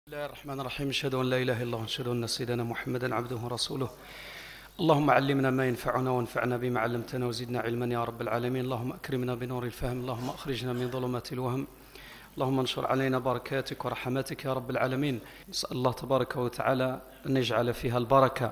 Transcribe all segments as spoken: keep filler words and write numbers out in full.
بسم الله الرحمن الرحيم. أشهد أن لا إله إلا الله وأشهد أن سيدنا محمدا عبده ورسوله. اللهم علمنا ما ينفعنا وانفعنا بما علمتنا وزدنا علما يا رب العالمين. اللهم أكرمنا بنور الفهم، اللهم أخرجنا من ظلمات الوهم، اللهم انشر علينا بركاتك ورحماتك يا رب العالمين. نسأل الله تبارك وتعالى أن يجعل فيها البركة.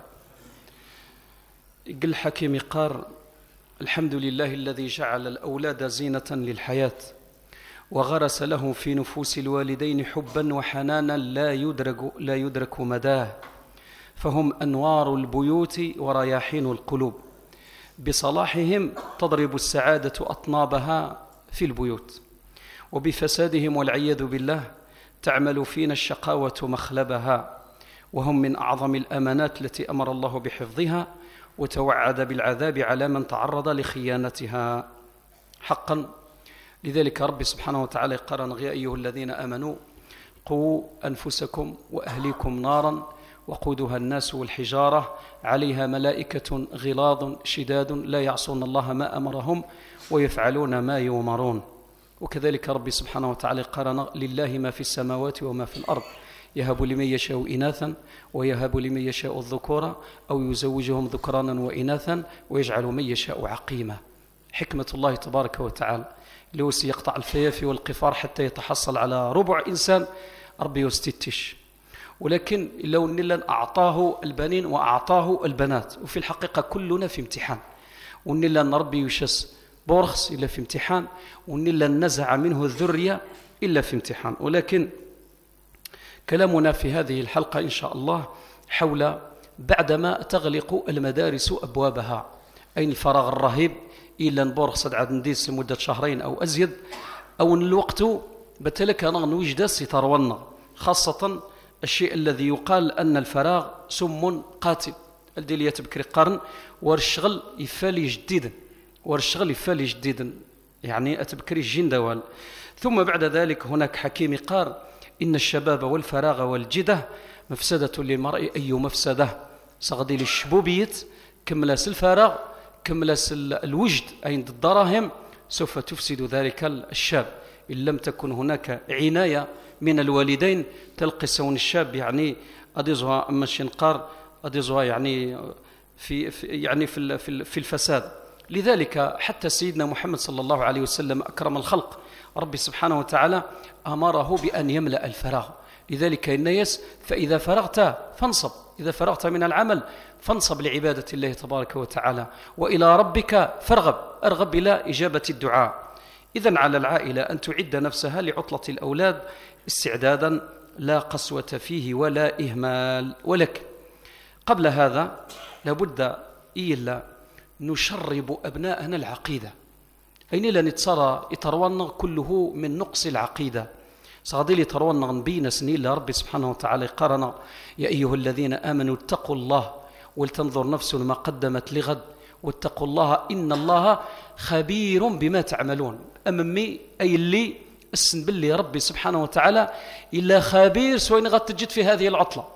يقول الحكيم قار: الحمد لله الذي جعل الأولاد زينة للحياة وغرس له في نفوس الوالدين حبا وحنانا لا يدرك, لا يدرك مداه، فهم أنوار البيوت ورياحين القلوب، بصلاحهم تضرب السعادة أطنابها في البيوت، وبفسادهم والعياذ بالله تعمل فينا الشقاوة مخلبها، وهم من أعظم الأمانات التي أمر الله بحفظها وتوعد بالعذاب على من تعرض لخيانتها حقا. لذلك رب سبحانه وتعالى قال: يا أيها الذين آمنوا قوا أنفسكم وأهليكم نارا وقودها الناس والحجارة عليها ملائكة غلاظ شداد لا يعصون الله ما أمرهم ويفعلون ما يؤمرون. وكذلك رب سبحانه وتعالى قال: لله ما في السماوات وما في الأرض يهب لمن يشاء إناثا ويهب لمن يشاء الذكورا أو يزوجهم ذكرانا وإناثا ويجعل من يشاء عقيما. حكمة الله تبارك وتعالى لو سيقطع الفيافي والقفار حتى يتحصل على ربع إنسان ربي يستتش، ولكن لو نلا أعطاه البنين وأعطاه البنات، وفي الحقيقة كلنا في امتحان، ونلا نربي يشس بورخس إلا في امتحان، ونلا نزع منه الذرية إلا في امتحان. ولكن كلامنا في هذه الحلقة إن شاء الله حول بعدما تغلق المدارس أبوابها، أين الفراغ الرهيب إلا نبورخ صد عاد نديس لمدة شهرين أو أزيد، أو الوقت بتلك نوجد سترونا، خاصة الشيء الذي يقال أن الفراغ سم قاتل. الدلية تبكري قرن والشغل يفالي جديدا، والشغل يفالي جديدا يعني أتبكري الجندوال. ثم بعد ذلك هناك حكيم قال: إن الشباب والفراغ والجدة مفسدة للمرء أي مفسدة. صغدي للشبوبيت كملاس الفراغ كملاس الوجد عند الدراهم سوف تفسد ذلك الشاب إن لم تكن هناك عناية من الوالدين. تلقي سون الشاب يعني أديزها أما الشنقار أديزها يعني في, في يعني في في الفساد. لذلك حتى سيدنا محمد صلى الله عليه وسلم أكرم الخلق ربي سبحانه وتعالى أمره بأن يملأ الفراغ. لذلك الناس فإذا فرغت فانصب، إذا فرغت من العمل فانصب لعبادة الله تبارك وتعالى، وإلى ربك فارغب، أرغب إلى إجابة الدعاء. إذن على العائلة أن تعد نفسها لعطلة الأولاد استعدادا لا قسوة فيه ولا إهمال. ولكن قبل هذا لابد إلا نشرب أبناءنا العقيدة، أين لا نتصرى يترونا كله من نقص العقيدة. صادي لي ترونا نبينا سنين لربي سبحانه وتعالى قارنا: يا أيها الذين آمنوا اتقوا الله ولتنظر نفس ما قدمت لغد واتقوا الله إن الله خبير بما تعملون. أمامي أي اللي السن باللي ربي سبحانه وتعالى إلا خبير سوين غد تجد في هذه العطلة،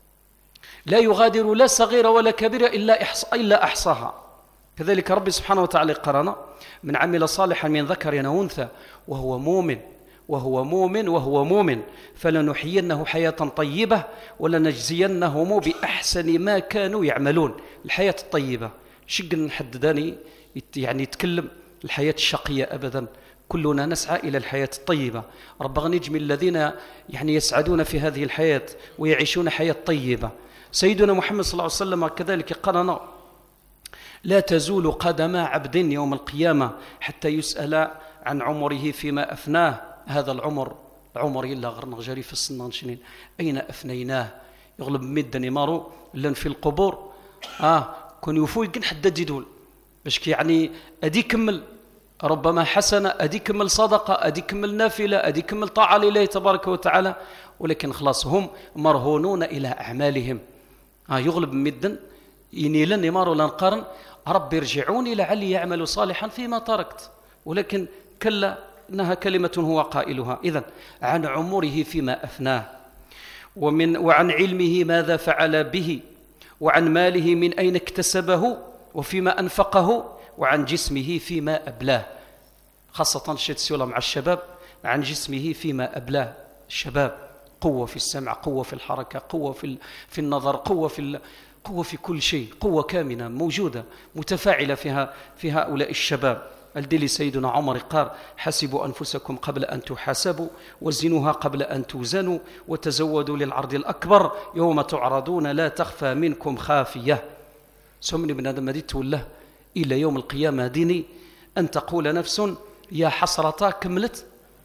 لا يغادر لا صغيرة ولا كبيرة إلا إحصى إلا أحصاها. كذلك ربي سبحانه وتعالى قرنا: من عمل صالحا من ذكر أو أنثى وهو مؤمن وهو مؤمن وهو مؤمن فلنحيينه حياة طيبة ولنجزينهم بأحسن ما كانوا يعملون. الحياة الطيبة شق نحدداني يعني يتكلم الحياة الشقية أبدا، كلنا نسعى إلى الحياة الطيبة. رب غنجمل الذين يعني يسعدون في هذه الحياة ويعيشون حياة طيبة. سيدنا محمد صلى الله عليه وسلم كذلك قالنا: لا تزول قدم عبد يوم القيامة حتى يسأل عن عمره فيما أفناه. هذا العمر عمر إلا غرنا جري في السنان شنين أين أفنيناه؟ يغلب مدة نمارو لن في القبور آه كن يفوق حد يدول باش يعني أدي كمل ربما حسنة، أدي كمل صدقة، أدي كمل نافلة، أدي كمل طاعة لله تبارك وتعالى، ولكن خلاص هم مرهونون إلى أعمالهم. آه يغلب مدة إني لن يمارو لن قارن رب ارجعوني لعلي يعمل صالحا فيما تركت، ولكن كلا إنها كلمة هو قائلها. إذن عن عمره فيما أفناه، ومن وعن علمه ماذا فعل به، وعن ماله من أين اكتسبه وفيما أنفقه، وعن جسمه فيما أبلاه. خاصة شيء تسولى مع الشباب عن جسمه فيما أبلاه. الشباب قوة في السمع، قوة في الحركة، قوة في في النظر، قوة في ال... قوة في كل شيء، قوة كامنة موجودة متفاعلة فيها في هؤلاء الشباب. الدلي سيدنا عمر قال: حسبوا أنفسكم قبل أن تحاسبوا، وزنوها قبل أن توزنوا، وتزودوا للعرض الأكبر يوم تعرضون لا تخفى منكم خافية. سمني بن آدم دي تقول إلى يوم القيامة ديني أن تقول نفس يا حسرة كملت،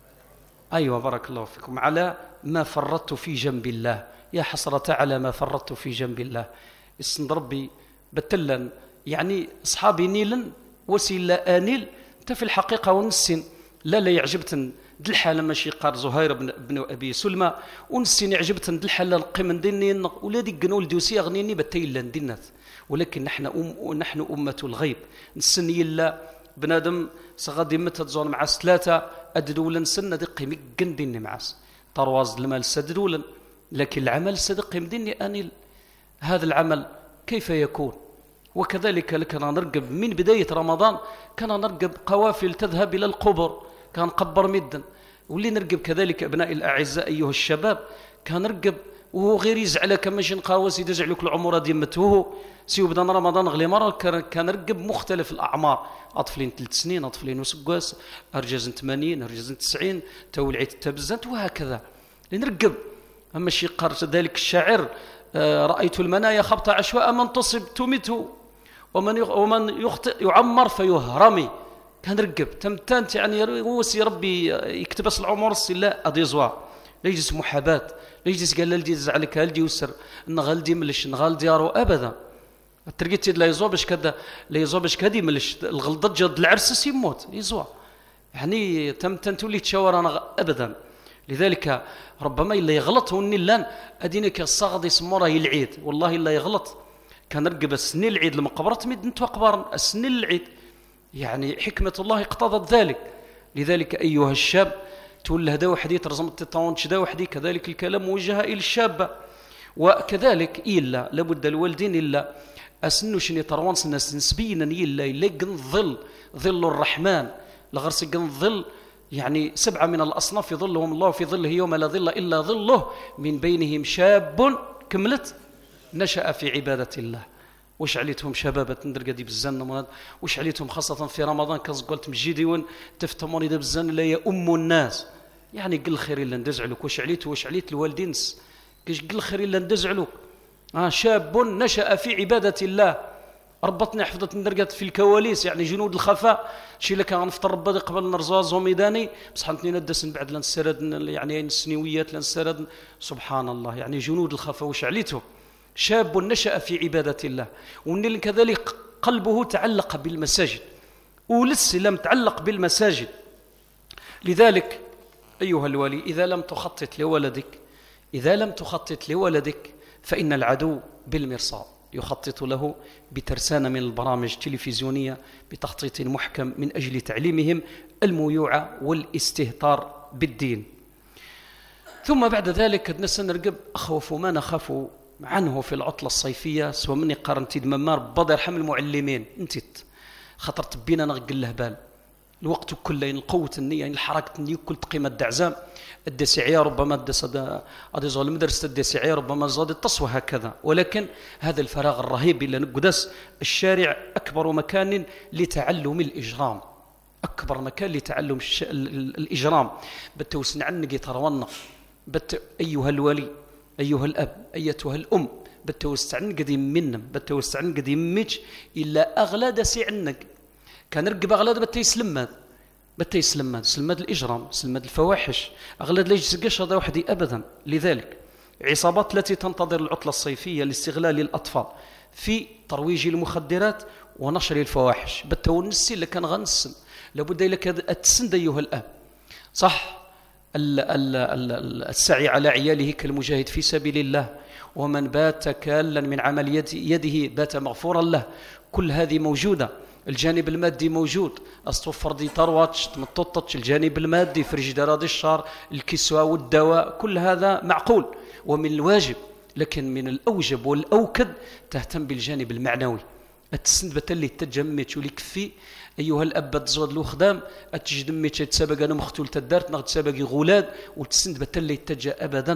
أيوة بارك الله فيكم، على ما فرطت في جنب الله، يا حسرة على ما فرطت في جنب الله. اسم ربي بتلا يعني أصحابي نيلا وسيلا آنيل. أنت في الحقيقة ونسين لا لا يعجبتن دلحة لما شي قار زهير بن, بن أبي سلمى، ونسين يعجبتن دلحة للقيم دينين ولادي قنول دوسي أغنيني بتيلا دينات. ولكن نحن أم نحن أمة الغيب، نسن يلا بنادم صغادي متى تزور مع ثلاثة أددولا نسن دقي مقن ديني معاس طرواز المال سددولا، لكن العمل صدقي مديني أنيل. هذا العمل كيف يكون؟ وكذلك كنا نرقب من بداية رمضان، كنا نرقب قوافل تذهب إلى القبر، كان قبر مدا. واللي نرقب كذلك أبناء الأعزاء أيها الشباب، كان نرقب وهو غير يزعل كما شنقاوس يدزعلك العمر ديمته سيو بدنا رمضان غلي مرة. كان نرقب مختلف الأعمار، أطفلين ثلاث سنين، أطفلين وسقاس، أرجاز ثمانين، أرجاز تسعين، تولعيت التبزنت، وهكذا نرقب. أما شي قال ذلك الشاعر: رأيت المنايا خبط عشواء، من تصب تمته ومن ومن يخطئ يعمر فيهرمي. كان رقب تمتانت يعني وسي ربي يكتبس العمر لا أضيزوا لا يجلس محاباة، لا يجلس قال لدي زعلك هل دي يسر ان غالدي ملش نغال ديارو ابدا. ترقيت لا يزوا باش كذا لا يزوا باش كذا ملش الغلطه جد العرس يموت يزوا يعني تمتن تولي تشاور انا ابدا. لذلك ربما الا يغلط وني لان ادينك الصاغد يسموره العيد، والله الا يغلط كان رقب السنين العيد المقبره مد نتو قبر السنين العيد، يعني حكمه الله اقتضت ذلك. لذلك ايها الشاب تقول هذا وحدي ترزمت التطاونش ذا وحدي، كذلك الكلام موجه الى الشابه. وكذلك إلا لابد الوالدين إلا أسنو شني تروانس الناس نسبيا إلا يلقن ظل ظل الرحمن لغرس يقن ظل، يعني سبعة من الأصناف يظلهم الله في ظله يوم لا ظل إلا ظله، من بينهم شاب كملت نشأ في عبادة الله. وش عليتهم شبابة ندرقا دي بالزن، وش عليتهم خاصة في رمضان كز قلت مجيديون تفتموني دا بالزن لا يا أم الناس، يعني قل خير إلا ندزعلك. وش عليت وش عليت الوالدين كيش قل خير إلا ندزعلك. آه شاب نشأ في عبادة الله، ربطني حفظت ندرقت في الكواليس، يعني جنود الخفاء شي لك غنفطر ربادي قبل نرزاز وميداني بصح نتني ندس بعد لنسرد يعني السنويات لنسرد سبحان الله، يعني جنود الخفاء. وش عليتهم شاب نشأ في عبادة الله، وان كذلك قلبه تعلق بالمساجد ولسه لم تعلق بالمساجد. لذلك أيها الولي إذا لم تخطط لولدك إذا لم تخطط لولدك فإن العدو بالمرصاد يخطط له بترسانة من البرامج التلفزيونية بتخطيط محكم من أجل تعليمهم الميوعة والاستهتار بالدين. ثم بعد ذلك نسى نرقب أخوف ما نخاف عنه في العطلة الصيفية، سوى مني قارنتي دممار بضر حمل المعلمين انتت خطرت بينا نغقل له بال الوقت كله، القوة النية، يعني الحركة النية كل تقيمة الدعزام الدسعية ربما الدسد أديزو المدرسة الدسعية ربما زاد التصوى هكذا. ولكن هذا الفراغ الرهيب اللي نقدس الشارع أكبر مكان لتعلم الإجرام، أكبر مكان لتعلم الإجرام. بتوسن عنك يترونا بت أيها الولي أيها الأب أيتها الأم بتوسن عنك دي منم بتوسن عنك دي مج إلا أغلى دسي عنك كان رقب أغلى بتا يسلم بتا يسلم سلم الإجرام سلم الفواحش أغلى ليش سقش هذا وحدي أبدا. لذلك عصابات التي تنتظر العطلة الصيفية لاستغلال الأطفال في ترويج المخدرات ونشر الفواحش بالتونسي اللي كان غنسن لابد لك التسند أيها الأب. صح ال ال ال السعي على عياله كالمجاهد في سبيل الله، ومن بات كالا من عمل يد يده بات مغفورا له، كل هذه موجودة. الجانب المادي موجود، أستوفر دي ترواتش تمططش، الجانب المادي فريجدار دي الشهر الكسوة والدواء كل هذا معقول ومن الواجب، لكن من الأوجب والأوكد تهتم بالجانب المعنوي. التسند بتلي تجمت وليك في أيها الأب تزود له خدام أتجدمي تسابق أنا مختول تدارت نغد سابق غولاد، والتسند بتلي تجا أبدا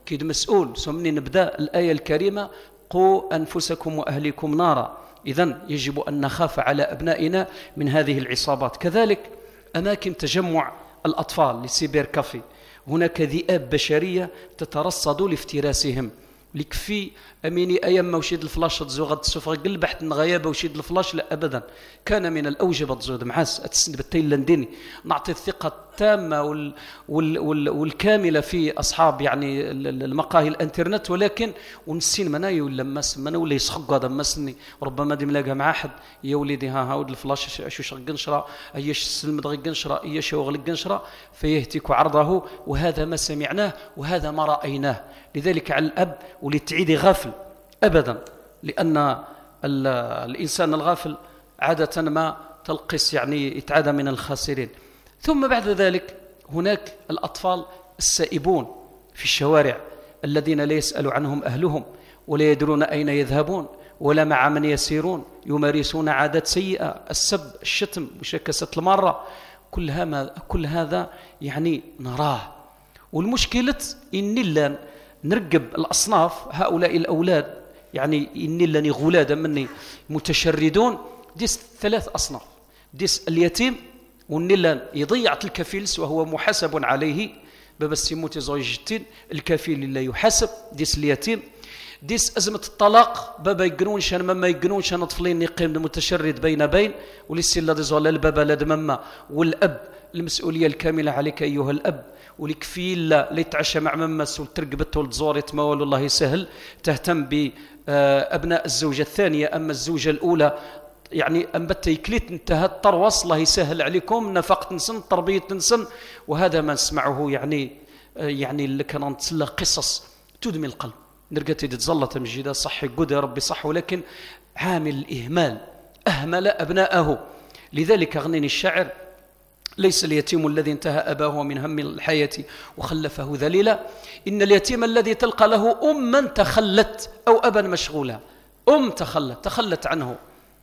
كيد مسؤول. سمني نبدأ الآية الكريمة قوا أنفسكم وأهليكم نارا. إذن يجب أن نخاف على أبنائنا من هذه العصابات. كذلك أماكن تجمع الأطفال لسيبر كافي، هناك ذئاب بشرية تترصد لافتراسهم. لكفي أميني أيام ما وشيد الفلاش تزوغ السفر قلبحت نغيابة وشيد الفلاش، لا أبدا، كان من الأوجب تزود معاس أتسند بالتيل لنديني. نعطي الثقة التامة وال وال وال والكاملة في أصحاب يعني المقاهي الانترنت، ولكن ونسين مناي ولا مس منا ولا يسخق هذا مسني ربما دي ملاقى مع أحد يا وليدي ها هاود الفلاش شو شغل قنشرة أيش سلم دغي قنشرة أيش شغل قنشرة فيهتك عرضه، وهذا ما سمعناه وهذا ما رأيناه. لذلك على الأب وللتعيد غافل أبدا، لأن الإنسان الغافل عادة ما تلقس يعني يتعادى من الخاسرين. ثم بعد ذلك هناك الأطفال السائبون في الشوارع الذين لا يسأل عنهم أهلهم ولا يدرون أين يذهبون ولا مع من يسيرون، يمارسون عادات سيئة، السب، الشتم، مشاكسة المرة، كل هذا كل هذا يعني نراه. والمشكلة إن لن نرقب الأصناف هؤلاء الأولاد، يعني إني لاني غلادة مني متشردون. ديس ثلاث أصناف، ديس اليتيم ونلان يضيع الكفيلس وهو محاسب عليه بابا السيموتي زوجتين الكفيل لا يحاسب، ديس اليتيم. ديس أزمة الطلاق بابا يقنون شان مما يقنون شان طفلين يقيم المتشرد بين بين وليس لا ديزولا البابا لا مما، والأب المسؤولية الكاملة عليك أيها الأب، ولكفيل لا يتعشى مع ممس وترقبته ولتزور يتمول الله يسهل، تهتم بأبناء الزوجة الثانية. أما الزوجة الأولى يعني أنبت يكليت انتهى الطروس الله يسهل عليكم، نفقة نسن، تربية نسن، وهذا ما نسمعه يعني يعني اللي كان نتسلى قصص تدمي القلب. نرقتي تتزلط مجيدة صحي قد يا ربي صح، ولكن عامل الإهمال أهمل أبناءه. لذلك أغنيني الشاعر ليس اليتيم الذي انتهى أباه من هم الحياة وخلفه ذليلا، إن اليتيم الذي تلقى له أما تخلت أو أبا مشغولا. أم تخلت تخلت عنه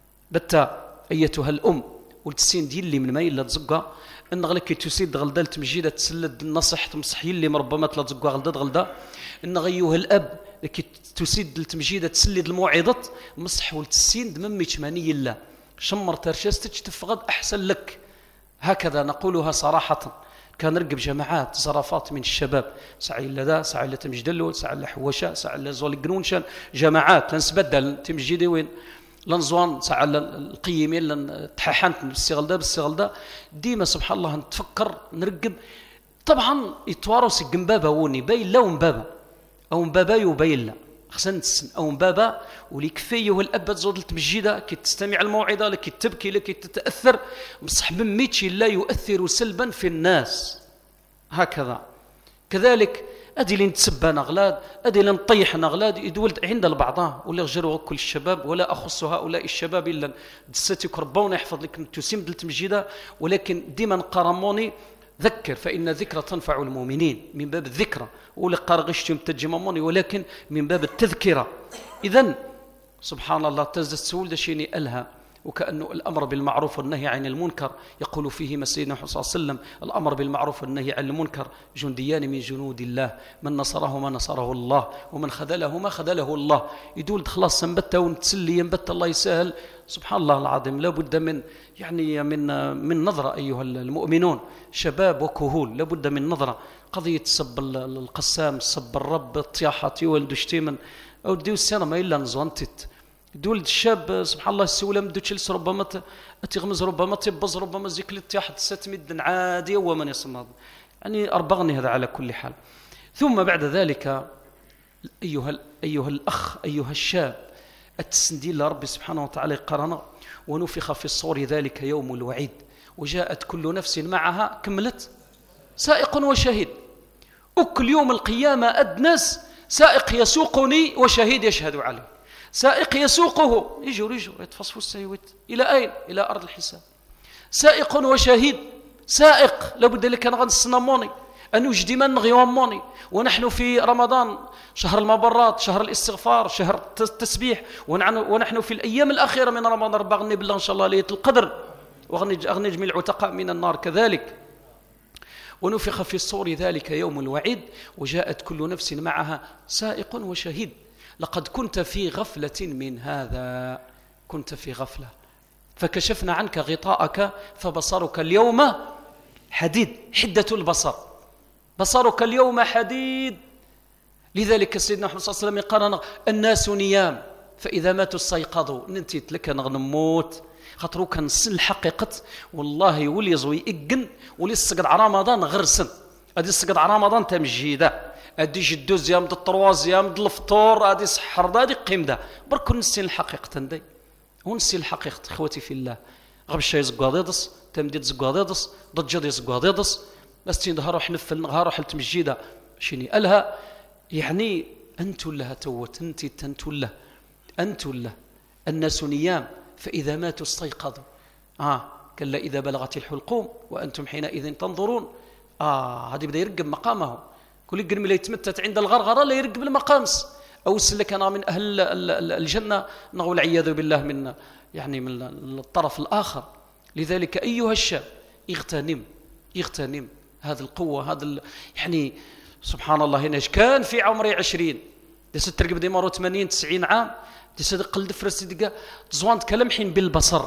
بتا أيتها الأم والتسين دي اللي من ما إلا تزقى إن غلك تسيد غلدة تمجيدة تسلد النصح تمصحي اللي مربما تلا تزقى غلدة غلدة. إن غيوه الأب لكي تسيد التمجيدة تسلد الموعظة مصح والتسين دممي تماني إلا شمر ترشستك تفغد أحسن لك. هكذا نقولها صراحة. كان نرقب جماعات زرافات من الشباب، سعي لذا سعي لتمجدلو سعي لحوشة سعي لزول قنونشان، جماعات لنسبدل تمجيدي وين لنزوان سعي القيمين لن تححنت بالسيغل ده بالسيغل ده. ديما سبحان الله نتفكر نرقب. طبعا يتوارس الجنبابة وني باين لو مبابا أو مبابا يبين لا خسنت أو مبابا وليك فيه الأب تزود التمجيدة كي تستمع الموعظة لكي تبكي لكي تتأثر بصح بميتشي لا يؤثر سلبا في الناس. هكذا كذلك أدي لين تسبى نغلاد أدي لين طيح نغلاد يدولد عند البعض ولا يغجروا كل الشباب، ولا أخص هؤلاء الشباب إلا دستك ربونا يحفظ لك تسمد التمجيدة. ولكن ديما قرموني ذكر فإن ذكرى تنفع المؤمنين، من باب الذكرى ولا قارغشتم تجمموني، ولكن من باب التذكرة. إذن سبحان الله تزد السؤول دشيني ألها، وكأنه الأمر بالمعروف والنهي عن المنكر يقول فيه سيدنا صلى الله عليه وسلم الأمر بالمعروف والنهي عن المنكر جنديان من جنود الله، من نصره ما نصره الله ومن خذله ما خذله الله. يدول خلاص سنبته ونتسلي ينبت الله يسهل. سبحان الله العظيم لابد من يعني من من نظرة أيها المؤمنون، شباب وكهول لابد من نظرة. قضية سب القسام سب الرب الطياحة يولد شتيمن أو ديو السنة ما إلا نزوانتت دول الشاب سبحان الله السولة مدوتشلس ربما تغمز ربما تبز ربما زيك الاتياح تستمد عادي ومن يصمد يعني أربغني هذا على كل حال. ثم بعد ذلك أيها, أيها الأخ أيها الشاب التسندي لرب سبحانه وتعالى قرنا ونفخ في الصور ذلك يوم الوعيد وجاءت كل نفس معها كملت سائق وشهيد. وكل يوم القيامة أدنس سائق يسوقني وشهيد يشهد عليه. سائق يسوقه يجوا يجوا يتفصفوا السيوت إلى أين؟ إلى أرض الحساب. سائق وشهيد، سائق لابد لك أن غنصنموني أن يجدمن غيوموني. ونحن في رمضان شهر المبرات شهر الاستغفار شهر التسبيح، ونحن في الأيام الأخيرة من رمضان ربغني بالله إن شاء الله ليلة القدر وغنجمي العتقاء من النار كذلك. ونفخ في الصور ذلك يوم الوعيد وجاءت كل نفس معها سائق وشهيد. لقد كنت في غفلة من هذا، كنت في غفلة فكشفنا عنك غطاءك فبصرك اليوم حديد. حدة البصر، بصرك اليوم حديد. لذلك سيدنا محمد صلى الله عليه وسلم قال الناس نيام فإذا ماتوا استيقظوا. ننتيت لك نغنموت خاطرو كان السن الحقيقة والله يولي يزوي إقن ولي السقط على رمضان غرسن. هذه السقط على رمضان تمجيدة، هذه جدوز يام د الطرواز يام د الفطور، هذه سحر هذه قيم ده برك نسين الحقيقة ندي ونسين الحقيقة. إخوتي في الله غب الشاي زقاضيضس تمديد زقاضيضس ضجدي زقاضيضس لاستين ظهروا حنفل نهاروا حلت مجيدة شيني ألها يعني أنتو لها توت أنتي تنتو له أنتو له. الناس نيام فإذا ماتوا استيقظوا. آه كلا إذا بلغت الحلقوم وأنتم حينئذ تنظرون. آه هذه بدأ يرقب مقامه. كل قرم لا يتمتت عند الغرغرة لا يرقب المقامس أو سلك أنا من أهل الجنة نقول عياذ بالله من يعني من الطرف الآخر. لذلك أيها الشاب اغتنم اغتنم هذه القوة هذا يعني سبحان الله. هنا كان في عمري عشرين دس ترقب دي مرو ثمانين تسعين عام دس قلد فرس دقة تزوان تكلمحين بالبصر.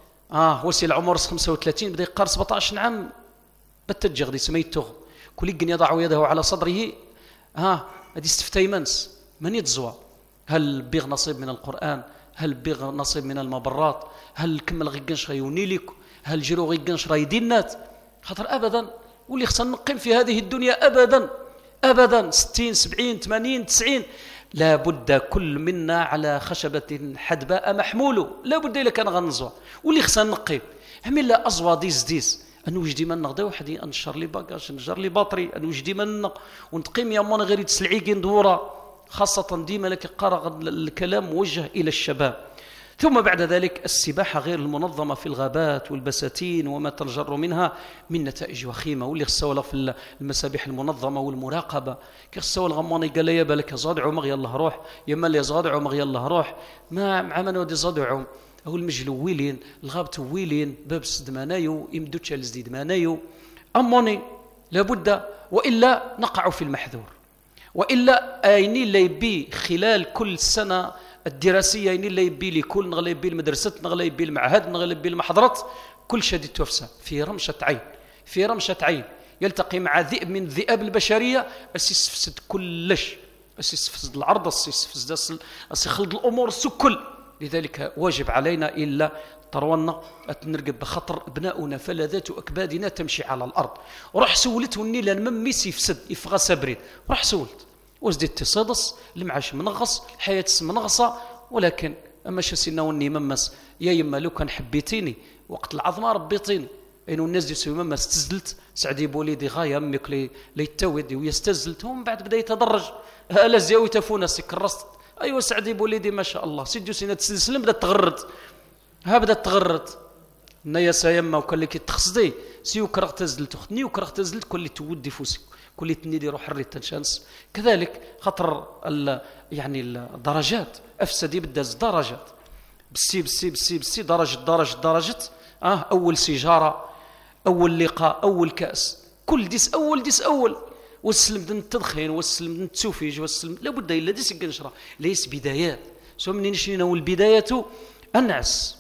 آه وسيل عمر خمسة وثلاثين بدأ يقار سبعة عشر عام بتجغ دي سميته كل يجن يضع يده على صدره. ها آه هذه استفتيمنس من يتزوى. هل بيغ نصيب من القرآن؟ هل بيغ نصيب من المبرات؟ هل كمل غيقنش غيوني لك؟ هل جرو غيقنش رايدينات؟ خاطر أبدا واللي خصنا نقيم في هذه الدنيا أبدا أبدا ستين سبعين ثمانين تسعين لا بد كل منا على خشبة حدباء محمول. لا بد إلا كان غنزوى واللي خصنا نقيم عمل لا أزوى ديس ديس أنوجدي من نغدا وحدي أنشر لي باكاج نجر لي باطري أنوجدي من ونتقيم يا مون غير تسلعيكين دورة خاصة ديما لك قرأ الكلام موجه إلى الشباب. ثم بعد ذلك السباحة غير المنظمة في الغابات والبساتين وما تنجر منها من نتائج وخيمة. واللي خصوا في المسابح المنظمة والمراقبة كي خصوا الغماني قال يا بالك زادعوا مغي الله روح يما اللي زادعوا مغي الله روح ما مع من ودي زادعوا أو المجلويلين الغابة ويلين باب سدمانايو يمدو تشالز دمانايو أموني لابد وإلا نقع في المحذور. وإلا أيني اللي يبي خلال كل سنة الدراسية أيني اللي يبي لكل نغلى يبي المدرسة نغلى يبي المعهد نغلى يبي المحاضرات كل شديد توفسة في رمشة عين في رمشة عين يلتقي مع ذئب من ذئاب البشرية أسيسفسد كلش أسيسفسد العرض أسيسفسد أسيخلد الأمور سكل. لذلك واجب علينا إلا طرونا نرقب بخطر ابناؤنا فلذات أكبادنا تمشي على الأرض. وراح سولت وني لان مميس يفسد يفغى سبريد راح سولت وزدت تصادص المعاش منغص الحياة منغصة. ولكن أما شسينا وني ممس يا يما لو كان حبيتيني وقت العظمة ربيتيني إنه الناس دي سوي ممس تزلت سعدي بوليدي غاية أمك لي ليتويد ويستزلت هم بعد بدأ يتدرج ألا زياوي تفونا سكرست أيوة سعدي بوليدي ما شاء الله سيدو سينا تسلسل بدأت تغرد ها بدأت تغرد نيا سايما وكل لك تخصدي سيو كرغ تزلت أختني وكرغ تزلت كل تودي فوسك كل تنيدي روح الريت تنشانس. كذلك خطر يعني الدرجات أفسدي بدأت درجات بسي بسي بسي بسي درجة درجة درجة آه أول سيجارة أول لقاء أول كأس كل ديس أول ديس أول والسلم دن التدخين والسلم دن التسوفيج والسلم لابد إلا ديس القنشرة ليس بدايات سو منين شنينا والبدايات أنعس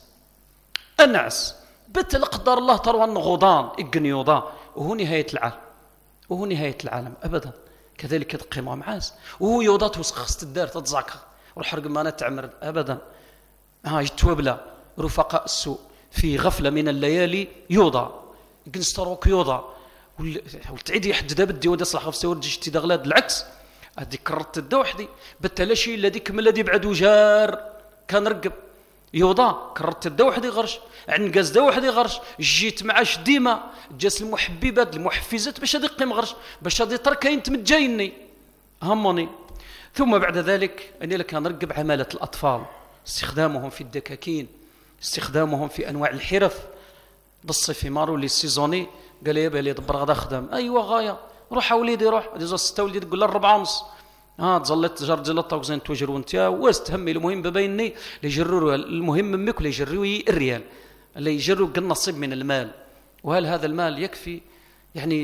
أنعس بتل قدر الله تروى النغضان إقنيوضا وهو نهاية العالم وهو نهاية العالم أبدا. كذلك تقيمها معاس وهو يوضات وسخست الدار تتزعكها والحرق ما نتعمر أبدا. ها يتوبلا رفقاء السوء في غفلة من الليالي يوضا قنستروك يوضا والتعيد يحدد بدي ودي صلاح في سور جشتي دغلاد العكس هذيك كررت الدا وحدي بالتلاشي الذي كمل الذي بعد وجار كان رقب يوضا كررت الدا وحدي غرش عنقاز دا وحدي غرش جيت معاش ديما جاس المحببات المحفزات باش هذي قيم غرش باش هذي تركين تمجايني هموني. ثم بعد ذلك اني لك نرقب عمالة الاطفال استخدامهم في الدكاكين استخدامهم في انواع الحرف بالصيف مارو لي سيزوني قال لي بالي دبر غدا خدام ايوا غايه روح وليدي روح هذه زو ستة وليدي تقول له أربعة ونص ها تظلت تجر ديال الطوكزين توجر وانت واش تهمي المهم ببيني اللي يجروا المهم منك ولا يجروا الريال اللي يجروا النصيب من المال. وهل هذا المال يكفي يعني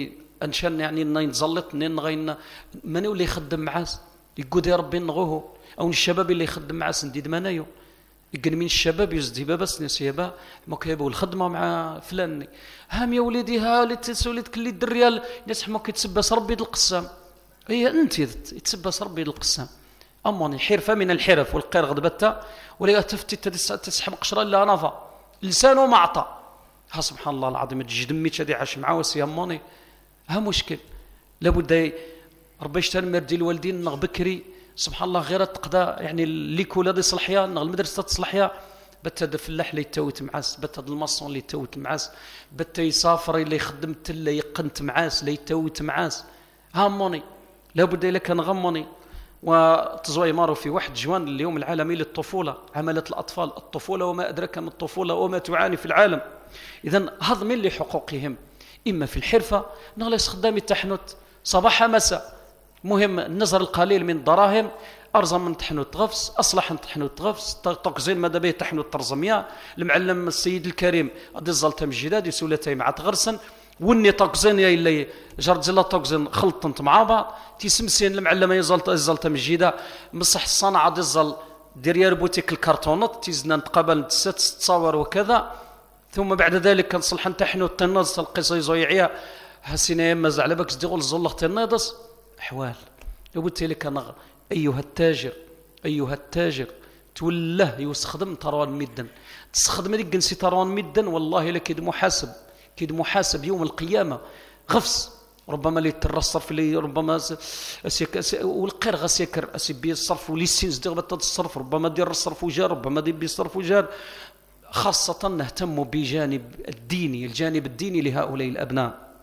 انشان يعني نزلط نين غين من اللي يخدم معاس يقول يا ربي نغوه او الشباب اللي يخدم معاس نديد منايو يقول من الشباب يزدي بس نسيبا ما كيبوا الخدمه مع فلان هام يا وليدي ها اللي تسوليت كل الدريال الناس ما كيتسبس ربي القسام هي انت يتسبس ربي القسام اموني حرفه من الحرف والقير غضبته ولا تفتي تسحب قشره الا نافا لسانه ما عطى ها سبحان الله العظيم تجي دمي تشدي عاش معاه وسي اموني ها مشكل لابد ربي يشتري مردي الوالدين نغ بكري سبحان الله غير تقضى يعني الليكولا دي صلحيا نغ المدرسه تصلحيا بتا هذا الفلاح اللي يتوت معاس بتا هذا الماصون اللي يتوت معاس بتا يسافر اللي يخدم تله يقنت معاس اللي يتوت معاس ها موني لابد الا كان غموني وتزويمارو في واحد جوان اليوم العالمي للطفوله عملت الاطفال الطفوله وما ادراك ما الطفوله وما تعاني في العالم اذا هضم لحقوقهم اما في الحرفه نغلس خدامي التحنت صباح مساء مهم النظر القليل من الدراهم ارزم من تحنوت غفص اصلح من تحنوت غفص طقزين ماذا به تحنوت ترزميه المعلم السيد الكريم غادي الزلطه من الجداد يسولتي مع تغرسن وني طقزين يا اللي جرد زلا طقزين خلطنت مع بعض تيسمسين المعلمه يزلط الزلطه من الجداد مصح الصنعه دي الزل دير يا بوتيك الكرتونات تيزنا نتقابل نتسات تصاور وكذا ثم بعد ذلك كنصلح تحنوت تناز القصه يزويعيا حسينا ما زعل بك صديق الزلط تناضس احوال قلت لك انا ايها التاجر ايها التاجر توله يستخدم تروان ميدن تستخدم ديك نسي تروان ميدن والله الا كيد محاسب كيد محاسب يوم القيامه غفص ربما اللي ترصرف اللي ربما والقير غسيكر اسيبي الصرف ولي سينز دير الصرف ربما دير الصرف وجار ربما دير بالصرف وجار خاصه نهتم بجانب الديني الجانب الديني لهؤلاء الابناء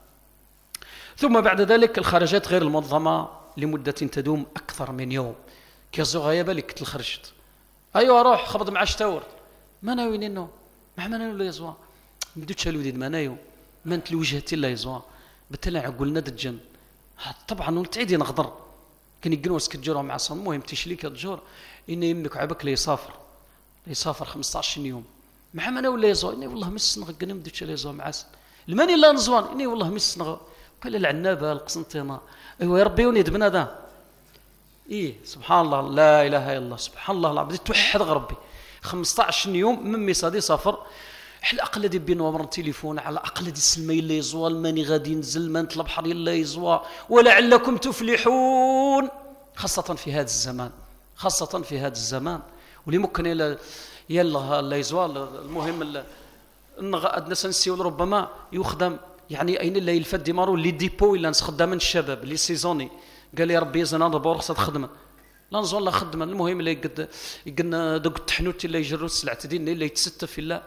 ثم بعد ذلك الخرجات غير المنظمه لمده تدوم اكثر من يوم كيزو غيابه لك تخرجت ايوا روح خبط مع شتاور ما ناويين انه ما ما ولا يزوا بدوتش الوديد ما نايو ما انت لوجهتي لا يزوا بتلا عقولنا دجن طبعا ولتعيدي نغدر كان يقنوس كتجروا مع صن المهم تشليك الجور ان يملك عبك لي يسافر يسافر خمسطاش يوم مع ما ولا يزوا اني والله مس نغنم بدوتش لا يزوا مع الماني لا نزوان اني والله مس نغ قال العنابه القسنطينه ايوا يا ربي ونيد بنادم ايه سبحان الله لا اله الا الله سبحان الله العظيم توحد ربي خمسطاش يوم من ميصادي سافر على الاقل دي بين ومر التليفون على الاقل دي السلمي اللي يزوا ماني غادي ننزل ما نطلب بحر الا يزوا ولعلكم تفلحون خاصه في هذا الزمان خاصه في هذا الزمان واللي ممكن يلا يلا لا يزوا المهم ان نسنسي ربما يخدم يعني اين اللي يلفت ديمارو اللي ديبو الا نخدم من الشباب اللي سيزوني قال لي ربي يزن نضرب رخصه خدمه لا نزول لا خدمه المهم اللي يقد يقلنا دوك التحنوت اللي يجروا السلعه ديالنا اللي يتستف الا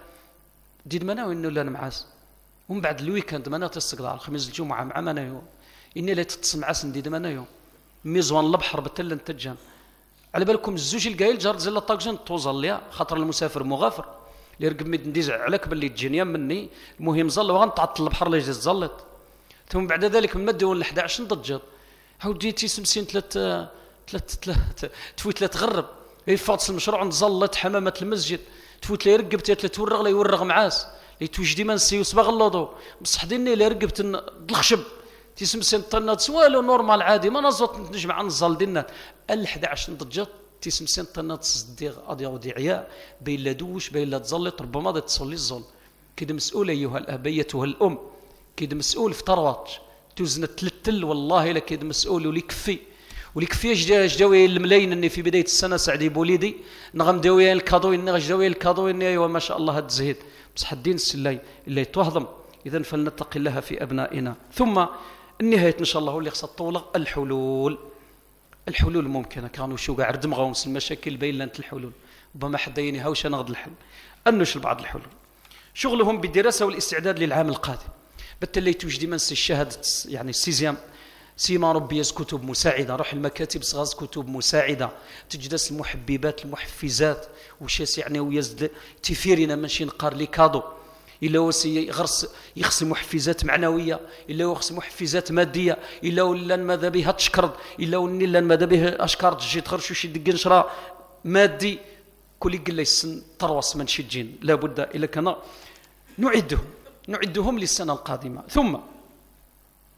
ديد مناوي انه لا نعاس ومن بعد الويكاند منا تستقطع الخميس الجمعه مع منايو اني لا تتصمع سنديد منايو ميزوان البحر بتل انتجان على بالكم الزوج القايل جار زل طاكجن توصل ليا خاطر المسافر مغافر اللي رقب ميد نديز عليك باللي تجيني مني المهم زل وغنطعطل البحر اللي يجي زلط ثم بعد ذلك من مدي ولا احد عشر نضجر عاودي تيسمسين ثلاث ثلاث ثلاث تفوت لا تغرب يفاطس المشروع نزلط حمامه المسجد تفوت لي رقبت لا تورغ لا يورغ معاس لي توجدي ما نسيو صباغ اللوضو بصح ديني لا رقبت الخشب تيسمسين طنات سوالو نورمال عادي ما نزوت نجمع نزل دينا ال احد عشر نضجت تيسمسين طنات صديق ادي وديعيا بين لا دوش بين لا تزلط ربما تصلي الظل كيد مسؤول ايها الاب ايتها الام كيد مسؤول في طروات توزن تلتل والله الا كيد مسؤول ولي كفي ولي كفي جداوي الملايين اني في بدايه السنه سعدي بوليدي نغم داوي الكادو اني جداوي الكادو اني ايوا ما شاء الله هاد الزهيد بصح الدين السلاي اللي يتوهضم اذا فلنتقي الله في ابنائنا ثم النهايه ان شاء الله هو اللي خصها طوله الحلول الحلول ممكنه كانوا شو قاع ردم غونس المشاكل بين لانت الحلول ربما حدا ينهاوش ناخذ الحل انوش بعض الحلول شغلهم بالدراسه والاستعداد للعام القادم بالتالي توجدي من الشهاده يعني السيزيام سيما ربي كتب مساعده روح المكاتب صغاز كتب مساعده تجلس المحببات المحفزات وش يعني ويزد تفيرنا ماشي نقار لي كادو الا وسي يغرس يخص محفزات معنويه الا يخص محفزات ماديه الا ولا ماذا بها تشكرد الا ولا ماذا به اشكار تجي تخرج شي دق نشرا مادي كل يقول لي السن تروس من شي جين لابد الا كان نعدهم نعدهم للسنه القادمه ثم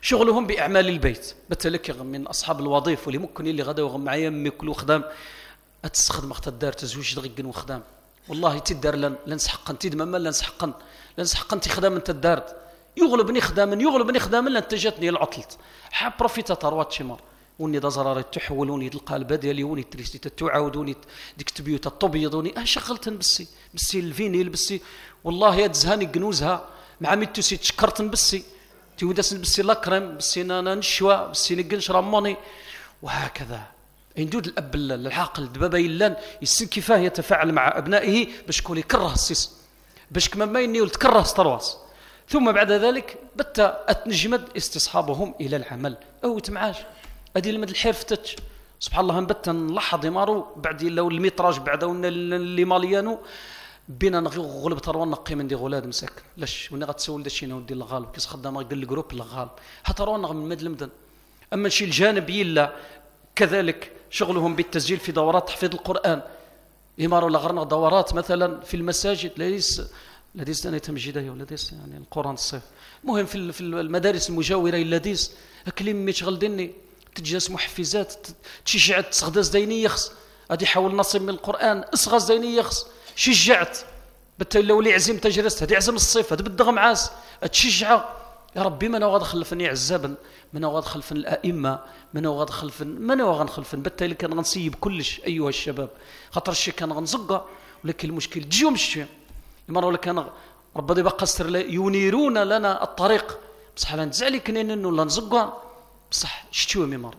شغلهم بأعمال البيت بتلك من أصحاب الوظيفة اللي ممكن اللي غدا وغم معايا ميكلو خدام أتستخدم وقت الدار تزوج دغيقن وخدام والله تدار لن لنسحقن تدم ما لنسحقن لنسحقن تخدام انت الدار يغلبني خداما يغلبني خداما لن تجتني العطلت حاب بروفيتا تروات شمر وني دا زرار تحولوني القالب ديالي وني تريستي تعاودوني ديك التبيوت الطبيضوني اه شغلتن بسي بسي الفينيل بسي والله يا تزهاني قنوزها مع ميتوسي تشكرتن بسي تيوداسن بسي لاكريم بسي نانا نشوى بسي نقنش رموني وهكذا يندود الاب العاقل دبابا يلان يسن كيفاه يتفاعل مع ابنائه باش كون يكره السيس باش كما ما ينيول تكره سترواس ثم بعد ذلك بتا اتنجمد استصحابهم الى العمل او تمعاش هذه المد الحرفتش سبحان الله نبت نلاحظ مارو بعد لو الميتراج بعد اللي ماليانو بينا نغي غلب تروا نقي من دي غولاد مساكن لاش وني غتسول داكشي نودي الغالب كيس خدام قال الجروب الغالب حتى راه من مد المدن اما شي الجانب يلا كذلك شغلهم بالتسجيل في دورات تحفيظ القرآن يماروا لغرنا دورات مثلا في المساجد ليس لديس أنا تمجيدية ولديس يعني القرآن الصيف مهم في في المدارس المجاورة لديس أكلم مشغل دني تجلس محفزات تشجع تسغداز ديني يخص هذه حاول نصب من القرآن اصغز ديني يخص شجعت بالتالي لو لي عزم تجلست هذه عزم الصيف هذا بالدغم عاس تشجع يا ربي من هو غادخل فني عزابا من هو غادخل فن الائمه من هو غادخل فن من هو غنخل فن بالتالي كان غنسيب كلش ايها الشباب خاطر الشيء كان غنزقه ولكن المشكل تجيهم الشيء المره ولا كان ربي يبقى استر ينيرون لنا الطريق بصح لا نتزعلي كنين انه لا نزقه بصح شتيو ميمر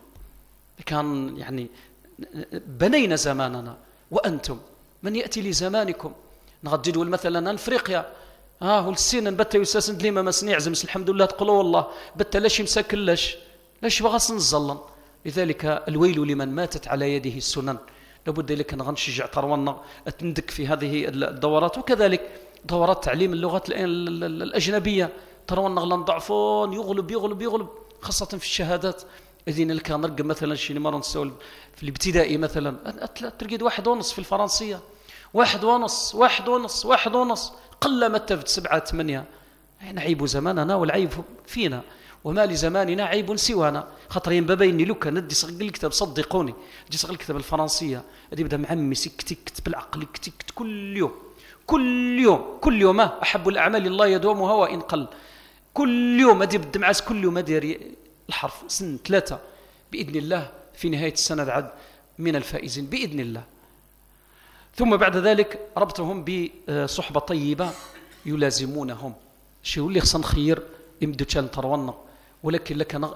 كان يعني بنينا زماننا وانتم من ياتي لزمانكم نغددوا مثلا افريقيا ها هو السين نبت يساسن ليما ما سني عزمس الحمد لله تقولوا والله بت لاش مساكن لاش لاش بغا نزلن لذلك الويل لمن ماتت على يده السنن لابد لك ان غنشجع تروانا تندك في هذه الدورات وكذلك دورات تعليم اللغات الاجنبيه تروانا غلا نضعفون يغلب يغلب يغلب خاصه في الشهادات اذن لك نرقم مثلا شي مره نسول في الابتدائي مثلا تلقيت واحد ونص في الفرنسيه واحد ونص واحد ونص واحد ونص قل ما تفت سبعة ثمانية نعيب زماننا والعيب فينا وما لزماننا عيب سوانا خاطرين بابيني لو كان ندي صغل الكتاب صدقوني دي صغل الكتاب الفرنسيه هذه بدا معمي سكتك بالعقل كتكت كل يوم كل يوم كل يوم احب الاعمال الله يدومها وان قل كل يوم ادي بالدمعاس كل يوم ادير الحرف سن ثلاثه باذن الله في نهايه السنه عد من الفائزين باذن الله ثم بعد ذلك ربطهم بصحبة طيبة يلازمونهم شيء اللي خصنا نخير يمدو تشال ترونا ولكن لك أنا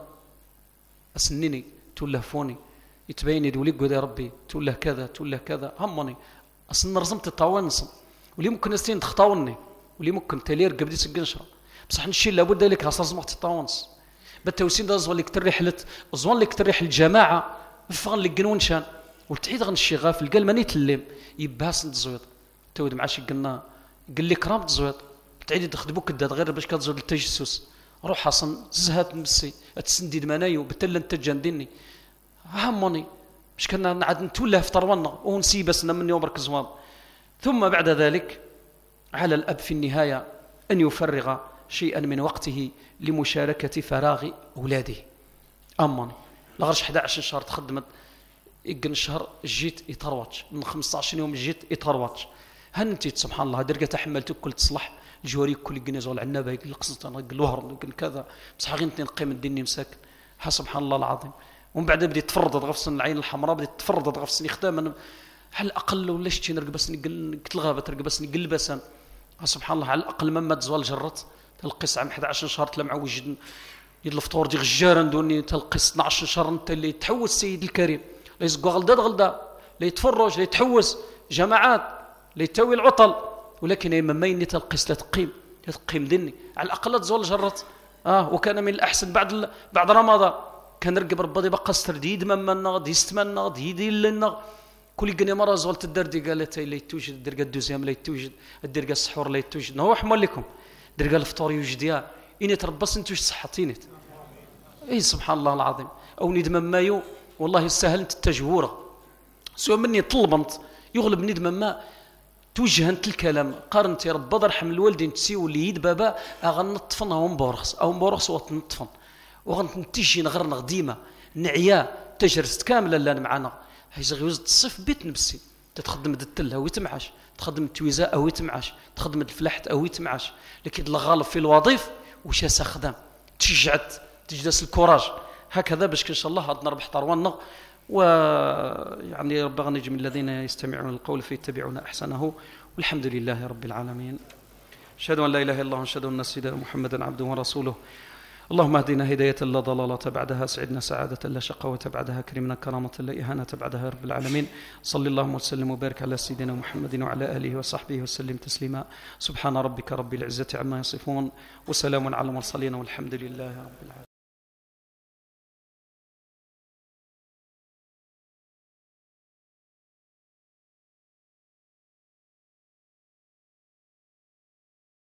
أسنني تولهفوني يتبيني دولي قد يا ربي توله كذا توله كذا همني أصلا رزمت الطوانص واللي ممكن نستين تخطاوني واللي ممكن تلير قبل سجنشرة بصح نشيل لابد لك خاص رزمت الطوانص بالتوسين ده زوال لك تريح لت زوال لك تريح الجماعة فغن لك جنون شان والتعيد غن الشغاف القال ماني تلم يباس نتزويط تود مع شي قلنا قال لي كرام تزويط تعيد تخدبوك الداد غير باش كتزويط التجسس روح حصن زهات نمسي تسنديد منايو بالتل انت جانديني هموني باش كنا نعاد نتولى في طروانا ونسي بسنا من يوم برك زوام ثم بعد ذلك على الاب في النهايه ان يفرغ شيئا من وقته لمشاركه فراغ اولاده اماني لا غير احد عشر شهر تخدمت يقن شهر جيت يترواتش من خمسة عشر يوم جيت يترواتش هل انت سبحان الله درجه تحملت كل تصلح الجواري كل جنيز والعنابه يقول قصه انا يقول الوهر يقول كذا بصح غير نقيم الدنيا مساكن ها سبحان الله العظيم ومن بعد بدي تفرض غفصن العين الحمراء بدي تفرض غفصن خدام على الاقل ولا شتي نرقب بس نقل قلت الغابه ترقب بس نقل بسان سبحان الله على الاقل مما تزوال جرت تلقيس عام أحد عشر شهر تلا معوج يد الفطور دي غجاره دوني تلقيس اثنا عشر شهر انت اللي تحوس السيد الكريم لا يسقوا غلداد غلدا لا يتفرج لا يتحوس جماعات لا يتوي العطل ولكن اما ما يني تلقيس لا تقيم لا تقيم دني على الاقل تزول جرت اه وكان من الاحسن بعد بعد رمضان كان رقب ربي بقى استرديد مما دي استمنا دي دي لنا كل قني مره زولت الدردي قالت لا توجد الدرقه الدوزيام لا توجد الدرقه السحور لا توجد نو حمل لكم درقه الفطور يوجد يا اني تربص انتو صحتينت اي سبحان الله العظيم او ندم مايو والله سهلت التجوره سوى مني طلبنت يغلب ندم ما توجهنت الكلام قارنت يا رب ارحم الوالدين تسيو اللي يد بابا اغنطفن او مبورخس او مبورخس وتنطفن وغنتيجي نغرنغ ديما نعيا تجرست كامله لا معنا هاي غيوز الصيف بيت نبسي تتخدم التل او يتمعش تخدم التويزاء او يتمعش تخدم الفلاحت او يتمعش لكن الغالب في الوظيف وش خدام تشجعت تجلس الكوراج هكذا باش ان شاء الله غادي نربح طرونا ويعني ربنا نجم الذين يستمعون القول فيتبعون احسنه والحمد لله رب العالمين. أشهد أن لا إله إلا الله وأشهد أن سيدنا محمدا عبده ورسوله. اللهم اهدنا هداية لا ضلالة بعدها، سعدنا سعادة لا شقاوة بعدها، كرمنا كرامة لا إهانة بعدها يا رب العالمين. صلى اللهم وسلم وبارك على سيدنا محمد وعلى آله وصحبه وسلم تسليما. سبحان ربك رب العزة عما يصفون وسلام على المرسلين والحمد لله رب العالمين.